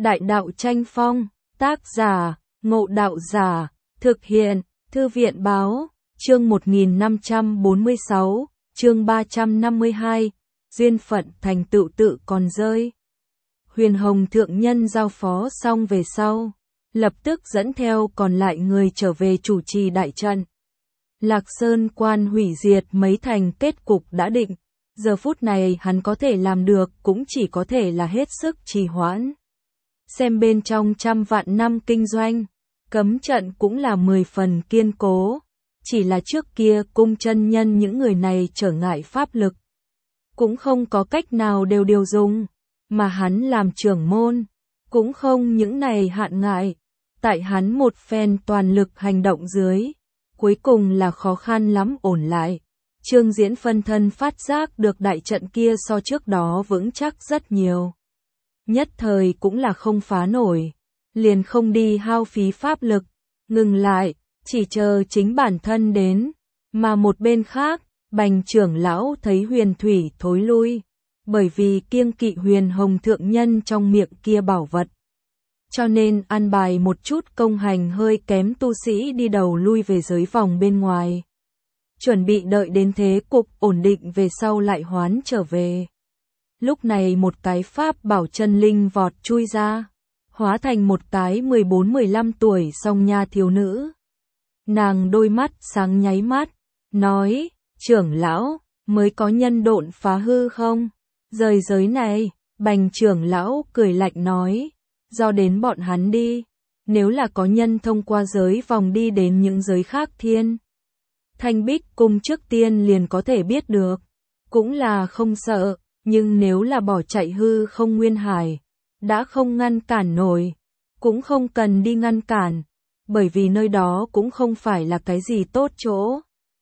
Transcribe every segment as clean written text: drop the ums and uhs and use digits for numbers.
Đại đạo tranh phong, tác giả, Ngộ Đạo Giả, thực hiện, Thư viện báo, chương 1546, chương 352, duyên phận thành tựu tự còn rơi. Huyền Hồng Thượng Nhân giao phó xong về sau, lập tức dẫn theo còn lại người trở về chủ trì đại trận. Lạc Sơn Quan hủy diệt mấy thành kết cục đã định, giờ phút này hắn có thể làm được cũng chỉ có thể là hết sức trì hoãn. Xem bên trong 100 vạn năm kinh doanh, cấm trận cũng là 10 phần kiên cố, chỉ là trước kia cung chân nhân những người này trở ngại pháp lực, cũng không có cách nào đều điều dùng, mà hắn làm trưởng môn, cũng không những này hạn ngại, tại hắn một phen toàn lực hành động dưới, cuối cùng là khó khăn lắm ổn lại. Trương Diễn phân thân phát giác được đại trận kia so trước đó vững chắc rất nhiều. Nhất thời cũng là không phá nổi, liền không đi hao phí pháp lực, ngừng lại, chỉ chờ chính bản thân đến, mà một bên khác, Bành trưởng lão thấy Huyền Thủy thối lui, bởi vì kiêng kỵ Huyền Hồng Thượng Nhân trong miệng kia bảo vật. Cho nên an bài một chút công hành hơi kém tu sĩ đi đầu lui về giới vòng bên ngoài. Chuẩn bị đợi đến thế cục ổn định về sau lại hoán trở về. Lúc này một cái pháp bảo chân linh vọt chui ra, hóa thành một cái 14-15 tuổi song nha thiếu nữ. Nàng đôi mắt sáng nháy mắt, nói, trưởng lão, mới có nhân độn phá hư không? Rời giới này, Bành trưởng lão cười lạnh nói, do đến bọn hắn đi, nếu là có nhân thông qua giới vòng đi đến những giới khác thiên. Thanh Bích Cung trước tiên liền có thể biết được, cũng là không sợ, nhưng nếu là bỏ chạy hư không nguyên hải, đã không ngăn cản nổi, cũng không cần đi ngăn cản, bởi vì nơi đó cũng không phải là cái gì tốt chỗ.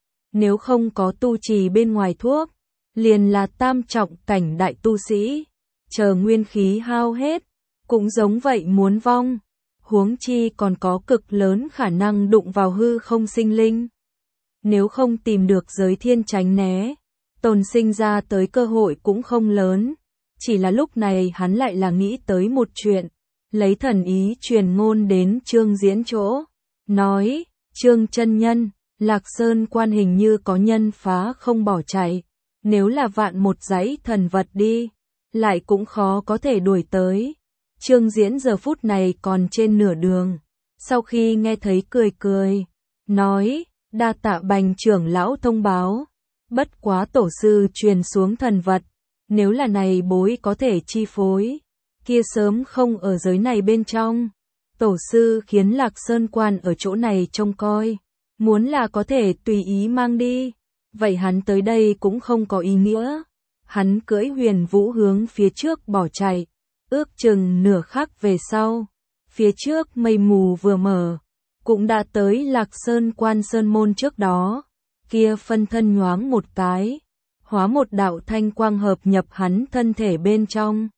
Nếu không có tu trì bên ngoài thuốc, liền là tam trọng cảnh đại tu sĩ, chờ nguyên khí hao hết, cũng giống vậy muốn vong, huống chi còn có cực lớn khả năng đụng vào hư không sinh linh. Nếu không tìm được giới thiên tránh né, tồn sinh ra tới cơ hội cũng không lớn, chỉ là lúc này hắn lại là nghĩ tới một chuyện, lấy thần ý truyền ngôn đến Trương Diễn chỗ, nói, Trương chân nhân, Lạc Sơn Quan hình như có nhân phá không bỏ chạy, nếu là vạn một dãy thần vật đi, lại cũng khó có thể đuổi tới. Trương Diễn giờ phút này còn trên nửa đường, sau khi nghe thấy cười cười, nói, đa tạ Bành trưởng lão thông báo, bất quá tổ sư truyền xuống thần vật, nếu là này bối có thể chi phối, kia sớm không ở giới này bên trong. Tổ sư khiến Lạc Sơn Quan ở chỗ này trông coi, muốn là có thể tùy ý mang đi, vậy hắn tới đây cũng không có ý nghĩa. Hắn cưỡi Huyền Vũ hướng phía trước bỏ chạy, ước chừng nửa khắc về sau, phía trước mây mù vừa mở, cũng đã tới Lạc Sơn Quan sơn môn trước đó, kia phân thân nhoáng một cái, hóa một đạo thanh quang hợp nhập hắn thân thể bên trong.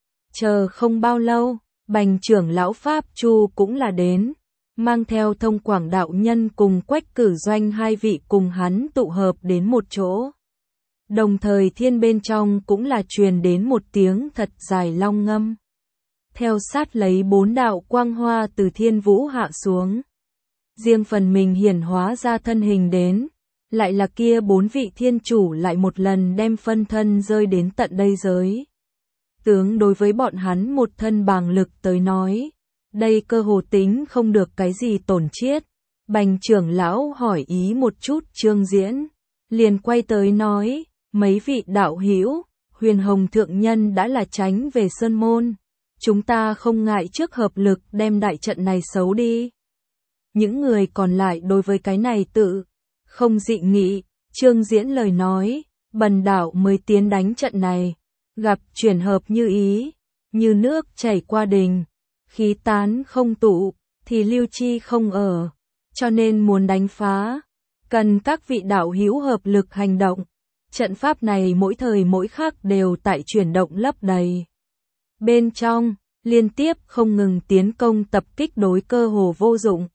Chờ không bao lâu, Bành trưởng lão Pháp Chu cũng là đến, mang theo Thông Quảng đạo nhân cùng Quách Cử Doanh hai vị cùng hắn tụ hợp đến một chỗ. Đồng thời thiên bên trong cũng là truyền đến một tiếng thật dài long ngâm. Theo sát lấy 4 đạo quang hoa từ thiên vũ hạ xuống. Riêng phần mình hiển hóa ra thân hình đến, lại là kia 4 vị thiên chủ lại một lần đem phân thân rơi đến tận đây giới. Tướng đối với bọn hắn một thân bàng lực tới nói, đây cơ hồ tính không được cái gì tổn chiết. Bành trưởng lão hỏi ý một chút Trương Diễn, liền quay tới nói, mấy vị đạo hữu, Huyền Hồng Thượng Nhân đã là tránh về sơn môn, chúng ta không ngại trước hợp lực đem đại trận này xấu đi. Những người còn lại đối với cái này tự không dị nghị, Trương Diễn lời nói, bần đạo mới tiến đánh trận này, gặp chuyển hợp như ý, như nước chảy qua đình, khí tán không tụ, thì lưu chi không ở, cho nên muốn đánh phá, cần các vị đạo hữu hợp lực hành động. Trận pháp này mỗi thời mỗi khắc đều tại chuyển động lấp đầy. Bên trong, liên tiếp không ngừng tiến công tập kích đối cơ hồ vô dụng.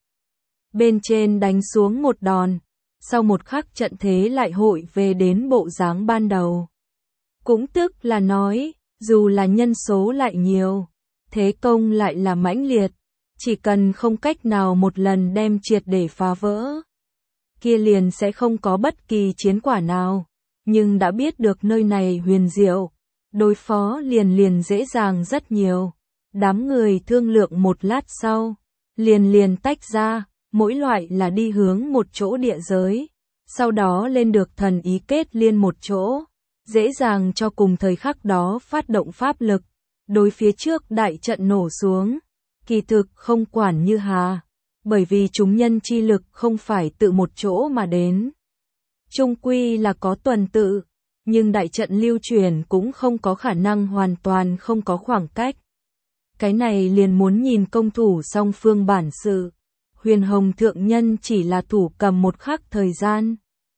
Bên trên đánh xuống một đòn, sau một khắc trận thế lại hội về đến bộ dáng ban đầu. Cũng tức là nói, dù là nhân số lại nhiều, thế công lại là mãnh liệt, chỉ cần không cách nào một lần đem triệt để phá vỡ, kia liền sẽ không có bất kỳ chiến quả nào, nhưng đã biết được nơi này huyền diệu, đối phó liền dễ dàng rất nhiều. Đám người thương lượng một lát sau, liền tách ra, mỗi loại là đi hướng một chỗ địa giới, sau đó lên được thần ý kết liên một chỗ, dễ dàng cho cùng thời khắc đó phát động pháp lực, đối phía trước đại trận nổ xuống, kỳ thực không quản như hà, bởi vì chúng nhân chi lực không phải tự một chỗ mà đến. Chung quy là có tuần tự, nhưng đại trận lưu truyền cũng không có khả năng hoàn toàn không có khoảng cách. Cái này liền muốn nhìn công thủ song phương bản sự. Huyền Hồng thượng nhân chỉ là thủ cầm một khắc thời gian.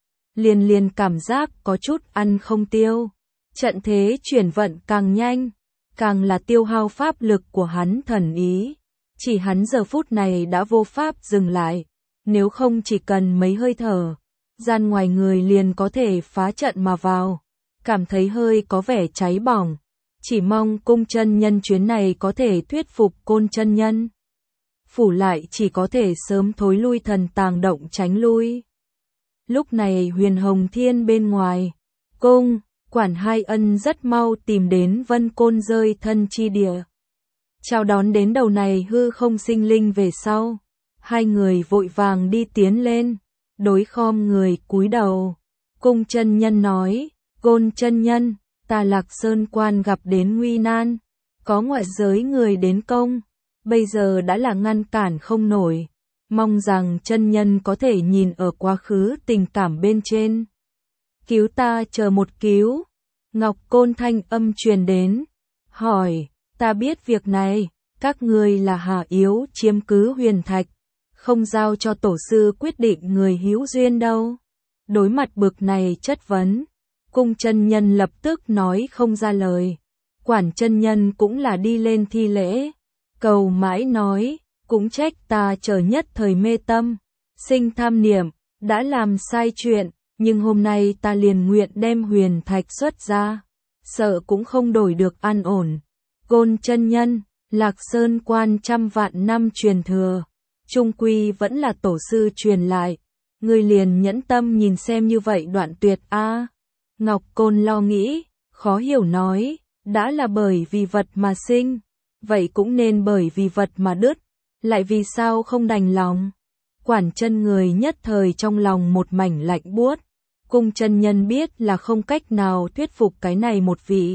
Liền cảm giác có chút ăn không tiêu. Trận thế chuyển vận càng nhanh, càng là tiêu hao pháp lực của hắn thần ý. Chỉ hắn giờ phút này đã vô pháp dừng lại. Nếu không chỉ cần mấy hơi thở, gian ngoài người liền có thể phá trận mà vào. Cảm thấy hơi có vẻ cháy bỏng. Chỉ mong cung chân nhân chuyến này có thể thuyết phục Côn chân nhân. Phủ lại chỉ có thể sớm thối lui thần tàng động tránh lui. Lúc này Huyền Hồng Thiên bên ngoài, cung, quản hai ân rất mau tìm đến Vân Côn rơi thân chi địa. Chào đón đến đầu này hư không sinh linh về sau. Hai người vội vàng đi tiến lên, đối khom người cúi đầu. Cung chân nhân nói, Côn chân nhân, ta Lạc Sơn quan gặp đến nguy nan, có ngoại giới người đến công, bây giờ đã là ngăn cản không nổi, mong rằng chân nhân có thể nhìn ở quá khứ tình cảm bên trên. Cứu ta chờ một cứu. Ngọc Côn thanh âm truyền đến, hỏi, ta biết việc này, các ngươi là hạ yếu chiếm cứ huyền thạch, không giao cho tổ sư quyết định người hữu duyên đâu. Đối mặt bực này chất vấn, cung chân nhân lập tức nói không ra lời. Quản chân nhân cũng là đi lên thi lễ, cầu mãi nói, cũng trách ta chờ nhất thời mê tâm, sinh tham niệm, đã làm sai chuyện, nhưng hôm nay ta liền nguyện đem huyền thạch xuất ra, sợ cũng không đổi được an ổn. Côn chân nhân, Lạc Sơn quan trăm vạn năm truyền thừa, chung quy vẫn là tổ sư truyền lại, ngươi liền nhẫn tâm nhìn xem như vậy đoạn tuyệt a. Ngọc Côn lo nghĩ, khó hiểu nói, đã là bởi vì vật mà sinh, vậy cũng nên bởi vì vật mà đứt, lại vì sao không đành lòng. Quản chân người nhất thời trong lòng một mảnh lạnh buốt, cung chân nhân biết là không cách nào thuyết phục cái này một vị.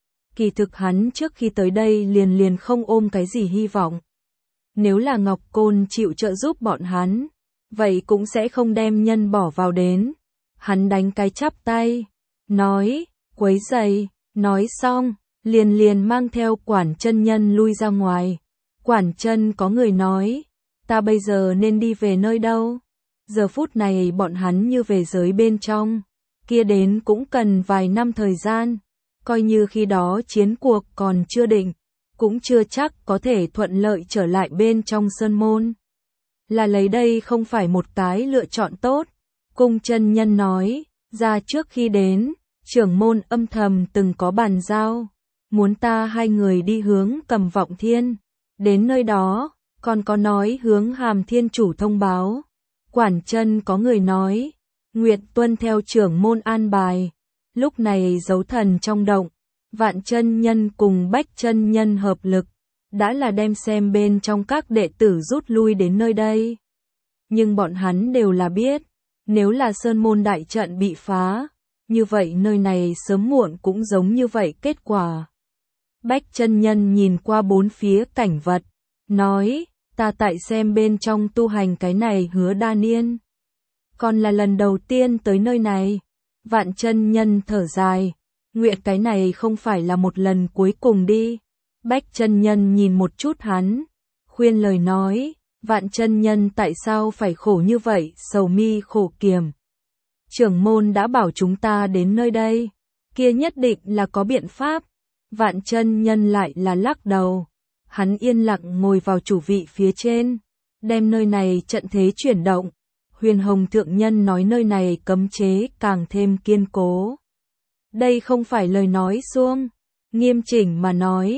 Kỳ thực hắn trước khi tới đây liền không ôm cái gì hy vọng. Nếu là Ngọc Côn chịu trợ giúp bọn hắn, vậy cũng sẽ không đem nhân bỏ vào đến. Hắn đánh cái chắp tay, nói, quấy rầy, nói xong, liền mang theo quản chân nhân lui ra ngoài. Quản chân có người nói, ta bây giờ nên đi về nơi đâu? Giờ phút này bọn hắn như về giới bên trong, kia đến cũng cần vài năm thời gian, coi như khi đó chiến cuộc còn chưa định, cũng chưa chắc có thể thuận lợi trở lại bên trong sơn môn. Là lấy đây không phải một cái lựa chọn tốt, cung chân nhân nói, ra trước khi đến, trưởng môn âm thầm từng có bàn giao, muốn ta hai người đi hướng Cầm Vọng Thiên, đến nơi đó, còn có nói hướng Hàm Thiên Chủ thông báo. Quản chân có người nói, nguyện tuân theo trưởng môn an bài. Lúc này dấu thần trong động, Vạn chân nhân cùng Bách chân nhân hợp lực, đã là đem xem bên trong các đệ tử rút lui đến nơi đây. Nhưng bọn hắn đều là biết, nếu là sơn môn đại trận bị phá, như vậy nơi này sớm muộn cũng giống như vậy kết quả. Bách chân nhân nhìn qua bốn phía cảnh vật, nói, ta tại xem bên trong tu hành cái này hứa đa niên. Còn là lần đầu tiên tới nơi này. Vạn chân nhân thở dài, nguyện cái này không phải là một lần cuối cùng đi. Bách chân nhân nhìn một chút hắn, khuyên lời nói, Vạn chân nhân tại sao phải khổ như vậy, sầu mi khổ kiềm. Trưởng môn đã bảo chúng ta đến nơi đây, kia nhất định là có biện pháp. Vạn chân nhân lại là lắc đầu, hắn yên lặng ngồi vào chủ vị phía trên, đem nơi này trận thế chuyển động. Huyền Hồng thượng nhân nói nơi này cấm chế càng thêm kiên cố. Đây không phải lời nói suông, nghiêm chỉnh mà nói,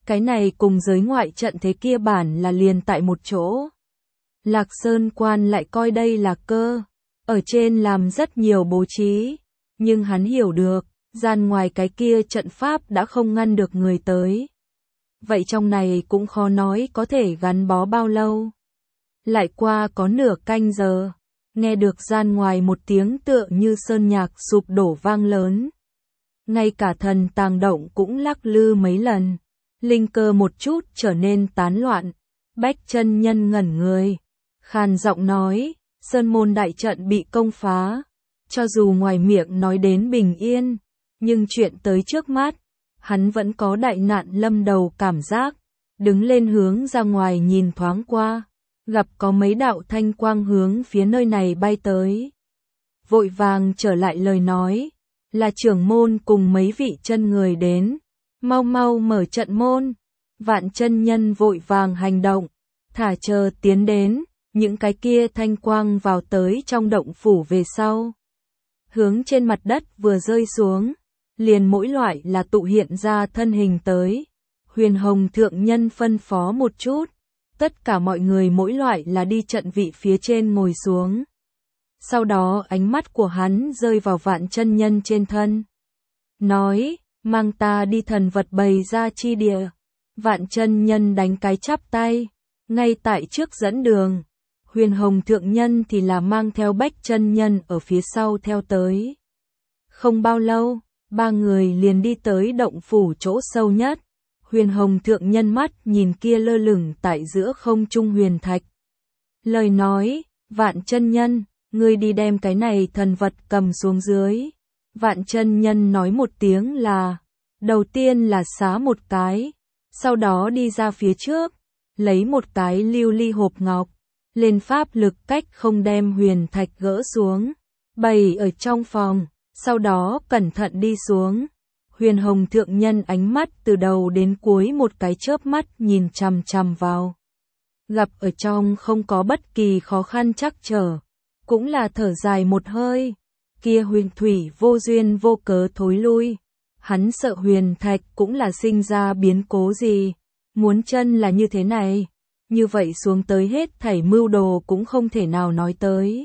Cái này cùng giới ngoại trận thế kia bản là liền tại một chỗ. Lạc Sơn quan lại coi đây là cơ, ở trên làm rất nhiều bố trí, nhưng hắn hiểu được, gian ngoài cái kia trận pháp đã không ngăn được người tới. Vậy trong này cũng khó nói có thể gắn bó bao lâu. Lại qua có nửa canh giờ, nghe được gian ngoài một tiếng tựa như sơn nhạc sụp đổ vang lớn. Ngay cả thần tàng động cũng lắc lư mấy lần, linh cơ một chút trở nên tán loạn. Bách chân nhân ngẩn người, khàn giọng nói, sơn môn đại trận bị công phá. Cho dù ngoài miệng nói đến bình yên, nhưng chuyện tới trước mắt, hắn vẫn có đại nạn lâm đầu cảm giác. Đứng lên hướng ra ngoài nhìn thoáng qua, gặp có mấy đạo thanh quang hướng phía nơi này bay tới. Vội vàng trở lại lời nói, là trưởng môn cùng mấy vị chân người đến, mau mau mở trận môn. Vạn chân nhân vội vàng hành động, thả chờ tiến đến, những cái kia thanh quang vào tới trong động phủ về sau. Hướng trên mặt đất vừa rơi xuống, liền mỗi loại là tụ hiện ra thân hình tới. Huyền Hồng thượng nhân phân phó một chút, tất cả mọi người mỗi loại là đi trận vị phía trên ngồi xuống. Sau đó ánh mắt của hắn rơi vào Vạn chân nhân trên thân. Nói, mang ta đi thần vật bày ra chi địa. Vạn chân nhân đánh cái chắp tay, ngay tại trước dẫn đường. Huyền Hồng thượng nhân thì là mang theo Bách chân nhân ở phía sau theo tới. Không bao lâu, ba người liền đi tới động phủ chỗ sâu nhất. Huyền Hồng thượng nhân mắt nhìn kia lơ lửng tại giữa không trung huyền thạch. Lời nói, Vạn chân nhân, ngươi đi đem cái này thần vật cầm xuống dưới. Vạn chân nhân nói một tiếng là, đầu tiên là xá một cái, sau đó đi ra phía trước, lấy một cái lưu ly hộp ngọc, lên pháp lực cách không đem huyền thạch gỡ xuống, bày ở trong phòng, sau đó cẩn thận đi xuống. Huyền Hồng thượng nhân ánh mắt từ đầu đến cuối một cái chớp mắt nhìn chằm chằm vào. Gặp ở trong không có bất kỳ khó khăn trắc trở, cũng là thở dài một hơi. Kia huyền thủy vô duyên vô cớ thối lui. Hắn sợ huyền thạch cũng là sinh ra biến cố gì. Muốn chân là như thế này, như vậy xuống tới hết thảy mưu đồ cũng không thể nào nói tới.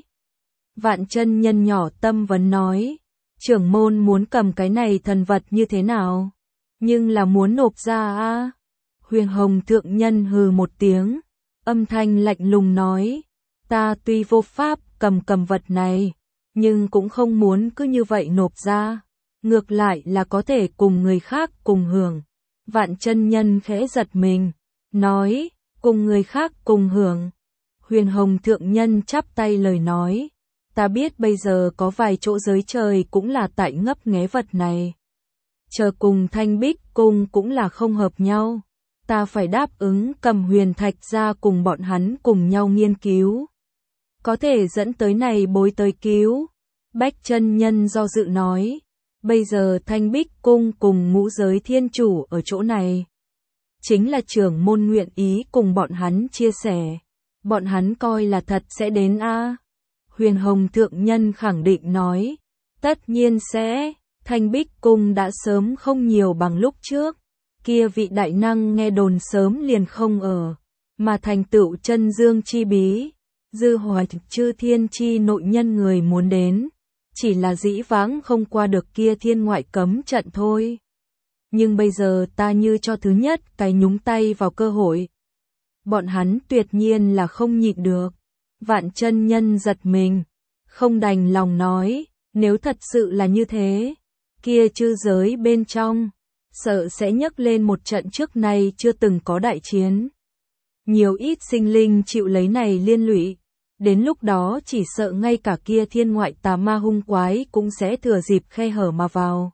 Vạn chân nhân nhỏ tâm vấn nói, trưởng môn muốn cầm cái này thần vật như thế nào? Nhưng là muốn nộp ra a. Huyền Hồng thượng nhân hừ một tiếng, âm thanh lạnh lùng nói, ta tuy vô pháp cầm vật này, nhưng cũng không muốn cứ như vậy nộp ra, ngược lại là có thể cùng người khác cùng hưởng. Vạn chân nhân khẽ giật mình, nói, cùng người khác cùng hưởng. Huyền Hồng thượng nhân chắp tay lời nói, ta biết bây giờ có vài chỗ giới trời cũng là tại ngấp nghé vật này. Chờ cùng Thanh Bích cung cũng là không hợp nhau, ta phải đáp ứng cầm huyền thạch ra cùng bọn hắn cùng nhau nghiên cứu. Có thể dẫn tới này bối tới cứu. Bách chân nhân do dự nói, bây giờ Thanh Bích cung cùng ngũ giới thiên chủ ở chỗ này. Chính là trưởng môn nguyện ý cùng bọn hắn chia sẻ. Bọn hắn coi là thật sẽ đến a. Huyền Hồng thượng nhân khẳng định nói, tất nhiên sẽ. Thanh Bích cung đã sớm không nhiều bằng lúc trước. Kia vị đại năng nghe đồn sớm liền không ở, mà thành tựu chân dương chi bí. Dư hoài chư thiên chi nội nhân người muốn đến, chỉ là dĩ vãng không qua được kia thiên ngoại cấm trận thôi. Nhưng bây giờ ta như cho thứ nhất cái nhúng tay vào cơ hội. Bọn hắn tuyệt nhiên là không nhịn được. Vạn chân nhân giật mình, không đành lòng nói, nếu thật sự là như thế, kia chư giới bên trong, sợ sẽ nhấc lên một trận trước nay chưa từng có đại chiến. Nhiều ít sinh linh chịu lấy này liên lụy. Đến lúc đó chỉ sợ ngay cả kia thiên ngoại tà ma hung quái cũng sẽ thừa dịp khe hở mà vào.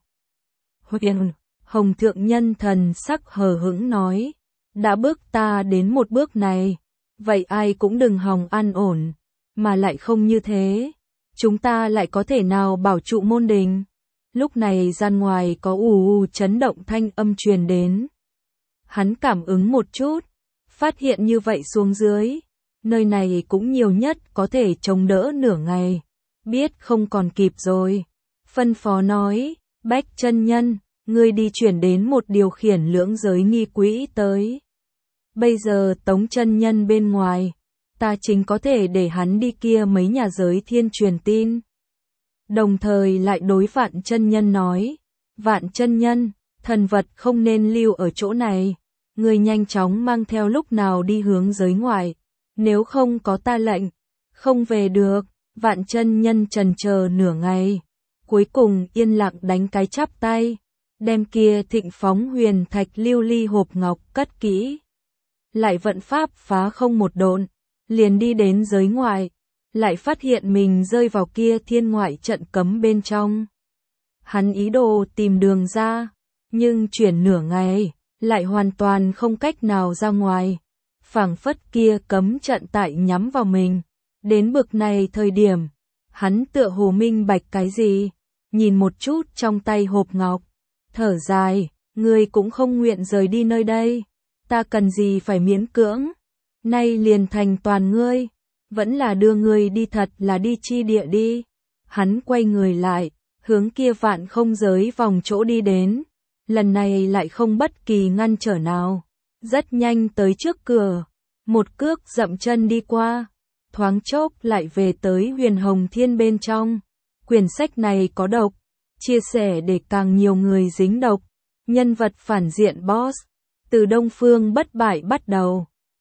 Huyền Hồng thượng nhân thần sắc hờ hững nói, đã bước ta đến một bước này, vậy ai cũng đừng hòng an ổn, mà lại không như thế, chúng ta lại có thể nào bảo trụ môn đình. Lúc này gian ngoài có ù chấn động thanh âm truyền đến. Hắn cảm ứng một chút, phát hiện như vậy xuống dưới. Nơi này cũng nhiều nhất có thể chống đỡ nửa ngày. Biết không còn kịp rồi. Phân phó nói, Bách chân nhân, ngươi đi chuyển đến một điều khiển lưỡng giới nghi quỹ tới. Bây giờ Tống chân nhân bên ngoài, ta chính có thể để hắn đi kia mấy nhà giới thiên truyền tin. Đồng thời lại đối Vạn chân nhân nói, Vạn chân nhân, thần vật không nên lưu ở chỗ này, ngươi nhanh chóng mang theo lúc nào đi hướng giới ngoại, nếu không có ta lệnh, không về được. Vạn chân nhân trần chờ nửa ngày, cuối cùng yên lặng đánh cái chắp tay, đem kia Thịnh Phóng huyền thạch lưu ly hộp ngọc cất kỹ. Lại vận pháp phá không một độn, liền đi đến giới ngoại, lại phát hiện mình rơi vào kia thiên ngoại trận cấm bên trong. Hắn ý đồ tìm đường ra, nhưng chuyển nửa ngày, lại hoàn toàn không cách nào ra ngoài. Phảng phất kia cấm trận tại nhắm vào mình. Đến bực này thời điểm, hắn tựa hồ minh bạch cái gì, nhìn một chút trong tay hộp ngọc, thở dài, ngươi cũng không nguyện rời đi nơi đây, ta cần gì phải miễn cưỡng, nay liền thành toàn ngươi, vẫn là đưa ngươi đi thật là đi chi địa đi. Hắn quay người lại, hướng kia Vạn không giới vòng chỗ đi đến, lần này lại không bất kỳ ngăn trở nào, rất nhanh tới trước cửa, một cước dậm chân đi qua. Thoáng chốc lại về tới Huyền Hồng Thiên bên trong. Quyển sách này có độc, chia sẻ để càng nhiều người dính độc. Nhân vật phản diện boss, từ Đông Phương Bất Bại bắt đầu.